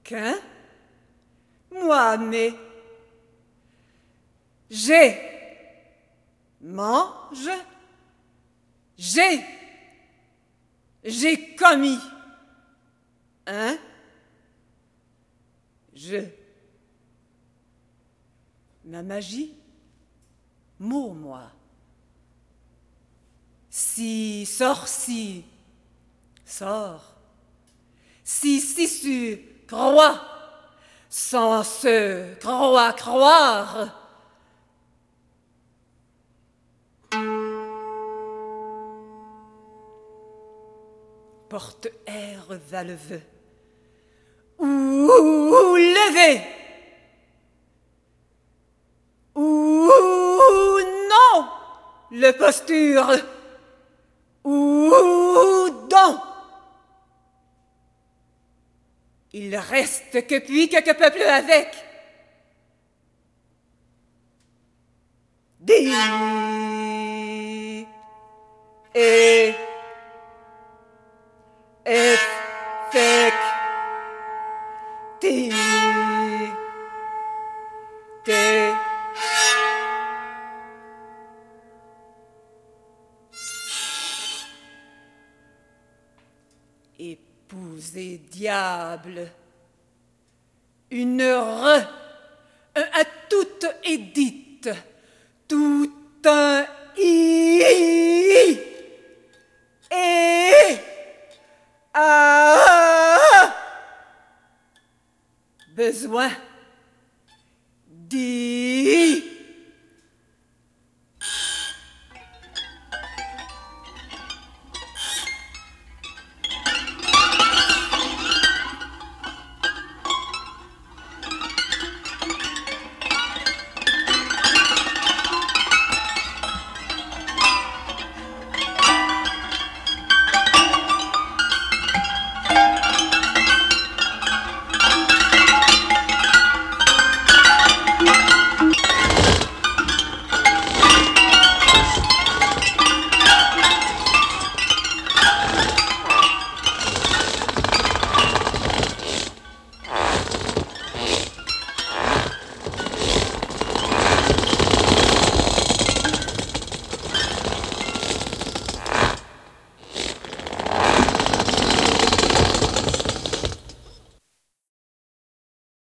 Qu'un, moi, mais j'ai, mange, j'ai commis, un, je. Ma magie, mot, moi. Si, sorci, sort. Si, su, croix, sans se croire. Porte-air valeveux, ou levé, ou non, le posture, ou don. Il reste que puis que peuple avec. Dis et effecti te épouser diable, une un à toute édite.